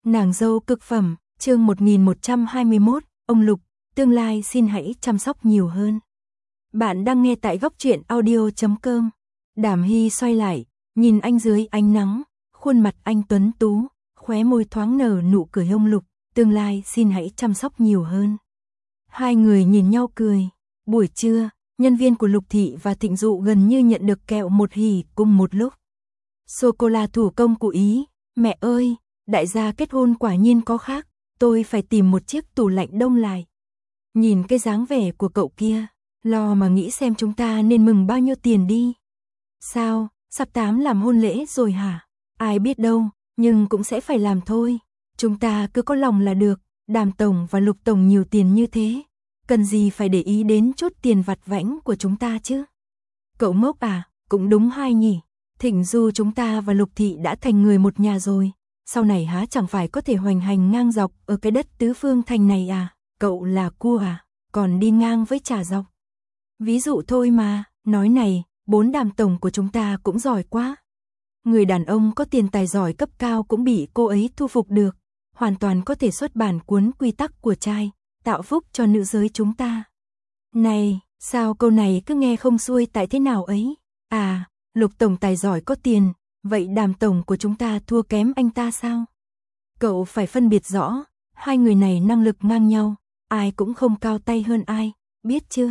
Nàng dâu cực phẩm, chương 1121, ông Lục, tương lai xin hãy chăm sóc nhiều hơn. Bạn đang nghe tại góc truyện audio.com. Đàm Hy xoay lại, nhìn anh dưới ánh nắng, khuôn mặt anh tuấn tú, khóe môi thoáng nở nụ cười. Ông Lục, tương lai xin hãy chăm sóc nhiều hơn. Hai người nhìn nhau cười. Buổi trưa, nhân viên của Lục Thị và Thịnh Dụ gần như nhận được kẹo một hỉ cùng một lúc. Sô-cô-la thủ công của Ý, mẹ ơi, đại gia kết hôn quả nhiên có khác, tôi phải tìm một chiếc tủ lạnh đông lại. Nhìn cái dáng vẻ của cậu kia, lo mà nghĩ xem chúng ta nên mừng bao nhiêu tiền đi. Sao, sắp tám làm hôn lễ rồi hả? Ai biết đâu, nhưng cũng sẽ phải làm thôi. Chúng ta cứ có lòng là được, Đàm Tổng và Lục Tổng nhiều tiền như thế. Cần gì phải để ý đến chút tiền vặt vãnh của chúng ta chứ? Cậu ngốc à, cũng đúng hay nhỉ. Thịnh Du chúng ta và Lục Thị đã thành người một nhà rồi. Sau này há chẳng phải có thể hoành hành ngang dọc ở cái đất tứ phương thành này à? Cậu là cua à, còn đi ngang với chả dọc. Ví dụ thôi mà, nói này, 4 Đàm Tổng của chúng ta cũng giỏi quá. Người đàn ông có tiền tài giỏi cấp cao cũng bị cô ấy thu phục được. Hoàn toàn có thể xuất bản cuốn quy tắc của trai, tạo phúc cho nữ giới chúng ta. Này, sao câu này cứ nghe không xuôi tại thế nào ấy? À, Lục Tổng tài giỏi có tiền, vậy Đàm Tổng của chúng ta thua kém anh ta sao? Cậu phải phân biệt rõ, hai người này năng lực ngang nhau, ai cũng không cao tay hơn ai, biết chưa?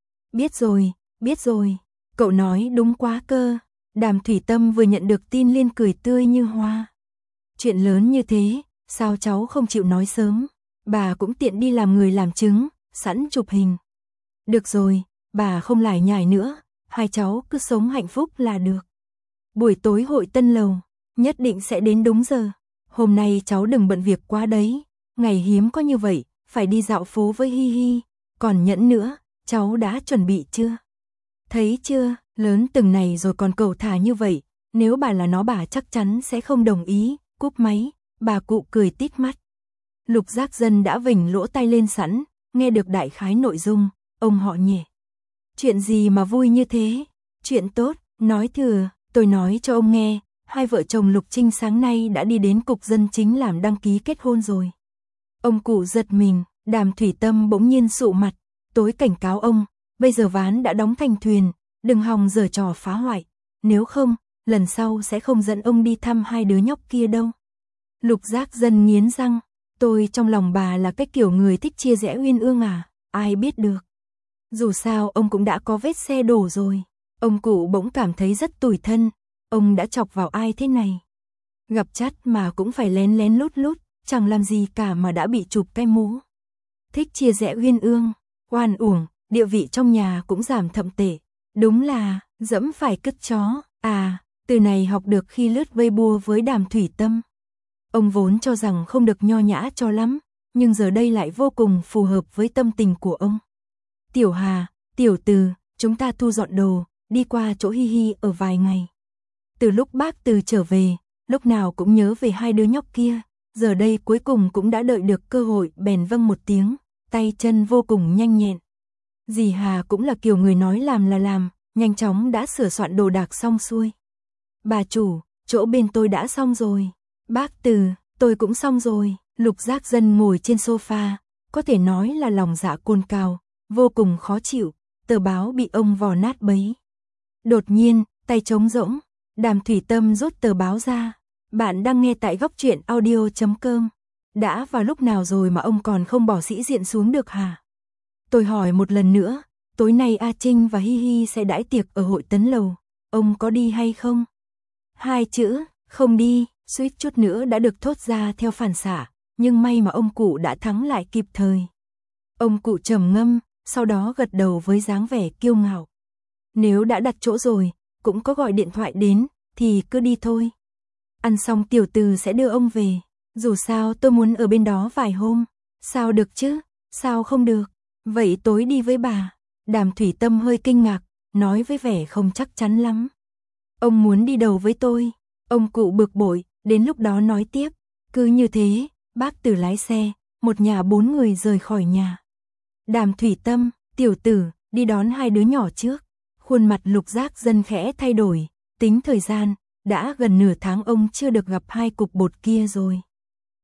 Biết rồi, cậu nói đúng quá cơ. Đàm Thủy Tâm vừa nhận được tin liên cười tươi như hoa. Chuyện lớn như thế, sao cháu không chịu nói sớm? Bà cũng tiện đi làm người làm chứng, sẵn chụp hình. Được rồi, bà không lải nhải nữa, hai cháu cứ sống hạnh phúc là được. Buổi tối hội tân lầu, nhất định sẽ đến đúng giờ. Hôm nay cháu đừng bận việc quá đấy, ngày hiếm có như vậy, phải đi dạo phố với Hi Hi. Còn nhẫn nữa, cháu đã chuẩn bị chưa? Thấy chưa, lớn từng này rồi còn cầu thả như vậy, nếu bà là nó bà chắc chắn sẽ không đồng ý. Cúp máy, bà cụ cười tít mắt. Lục Giác Dân đã vểnh lỗ tai lên sẵn, nghe được đại khái nội dung, ông họ nhỉ. Chuyện gì mà vui như thế? Chuyện tốt, nói thừa, tôi nói cho ông nghe, hai vợ chồng Lục Trinh sáng nay đã đi đến cục dân chính làm đăng ký kết hôn rồi. Ông cụ giật mình, Đàm Thủy Tâm bỗng nhiên sụ mặt, tối cảnh cáo ông, bây giờ ván đã đóng thành thuyền, đừng hòng giở trò phá hoại, nếu không, lần sau sẽ không dẫn ông đi thăm hai đứa nhóc kia đâu. Lục Giác Dân nghiến răng, tôi trong lòng bà là cái kiểu người thích chia rẽ uyên ương à, ai biết được. Dù sao ông cũng đã có vết xe đổ rồi, ông cụ bỗng cảm thấy rất tủi thân, ông đã chọc vào ai thế này. Gặp chắt mà cũng phải lén lén lút lút, chẳng làm gì cả mà đã bị chụp cái mũ. Thích chia rẽ uyên ương, oan uổng, địa vị trong nhà cũng giảm thậm tệ, đúng là dẫm phải cứt chó. À, từ này học được khi lướt Weibo với Đàm Thủy Tâm. Ông vốn cho rằng không được nho nhã cho lắm, nhưng giờ đây lại vô cùng phù hợp với tâm tình của ông. Tiểu Hà, Tiểu Từ, chúng ta thu dọn đồ, đi qua chỗ Hi Hi ở vài ngày. Từ lúc bác Từ trở về, lúc nào cũng nhớ về hai đứa nhóc kia, giờ đây cuối cùng cũng đã đợi được cơ hội, bèn vâng một tiếng, tay chân vô cùng nhanh nhẹn. Dì Hà cũng là kiểu người nói làm là làm, nhanh chóng đã sửa soạn đồ đạc xong xuôi. Bà chủ, chỗ bên tôi đã xong rồi. Bác Từ, tôi cũng xong rồi. Lục Giác Dân ngồi trên sofa, có thể nói là lòng dạ cồn cào, vô cùng khó chịu, tờ báo bị ông vò nát bấy. Đột nhiên, tay trống rỗng, Đàm Thủy Tâm rút tờ báo ra. Bạn đang nghe tại góc truyện audio.com. Đã vào lúc nào rồi mà ông còn không bỏ sĩ diện xuống được hả? Tôi hỏi một lần nữa, tối nay A Trinh và Hi Hi sẽ đãi tiệc ở hội tấn lầu, ông có đi hay không? Hai chữ, không đi, suýt chút nữa đã được thốt ra theo phản xạ, nhưng may mà ông cụ đã thắng lại kịp thời. Ông cụ trầm ngâm, sau đó gật đầu với dáng vẻ kiêu ngạo. Nếu đã đặt chỗ rồi, cũng có gọi điện thoại đến, thì cứ đi thôi. Ăn xong Tiểu Từ sẽ đưa ông về, dù sao tôi muốn ở bên đó vài hôm. Sao được chứ, sao không được, vậy tối đi với bà. Đàm Thủy Tâm hơi kinh ngạc, nói với vẻ không chắc chắn lắm. Ông muốn đi đầu với tôi. Ông cụ bực bội, đến lúc đó nói tiếp. Cứ như thế, bác Từ lái xe, một nhà 4 người rời khỏi nhà. Đàm Thủy Tâm, Tiểu Tử, đi đón hai đứa nhỏ trước. Khuôn mặt Lục Giác Dân khẽ thay đổi, tính thời gian, đã gần nửa tháng ông chưa được gặp hai cục bột kia rồi.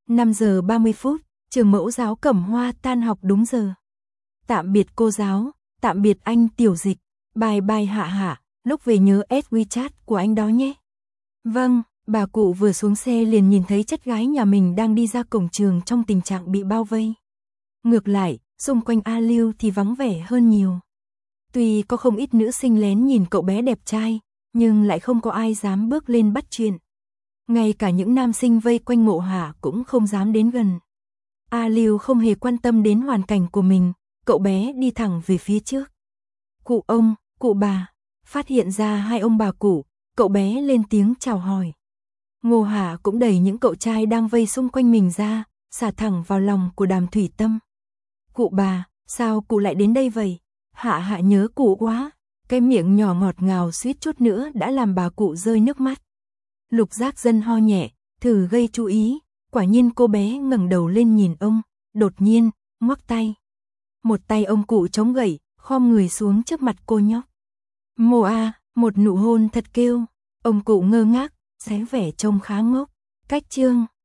5 giờ 30 phút, trường mẫu giáo Cẩm Hoa tan học đúng giờ. Tạm biệt cô giáo, tạm biệt anh Tiểu Dịch, bye bye Hạ Hạ, lúc về nhớ add WeChat của anh đó nhé. Vâng, bà cụ vừa xuống xe liền nhìn thấy chất gái nhà mình đang đi ra cổng trường trong tình trạng bị bao vây. Ngược lại, xung quanh A Lưu thì vắng vẻ hơn nhiều. Tuy có không ít nữ sinh lén nhìn cậu bé đẹp trai, nhưng lại không có ai dám bước lên bắt chuyện. Ngay cả những nam sinh vây quanh Mộ Hạ cũng không dám đến gần. A Lưu không hề quan tâm đến hoàn cảnh của mình, cậu bé đi thẳng về phía trước. Cụ ông, cụ bà, phát hiện ra hai ông bà cụ, cậu bé lên tiếng chào hỏi. Ngô Hạ cũng đẩy những cậu trai đang vây xung quanh mình ra, xả thẳng vào lòng của Đàm Thủy Tâm. Cụ bà, sao cụ lại đến đây vậy? Hạ Hạ nhớ cụ quá. Cái miệng nhỏ ngọt ngào suýt chút nữa đã làm bà cụ rơi nước mắt. Lục Giác Dân ho nhẹ, thử gây chú ý, quả nhiên cô bé ngẩng đầu lên nhìn ông, đột nhiên, ngoắc tay. Một tay ông cụ chống gậy, khom người xuống trước mặt cô nhóc. Mồ a, một nụ hôn thật kêu, ông cụ ngơ ngác, xé vẻ trông khá ngốc. Cách chương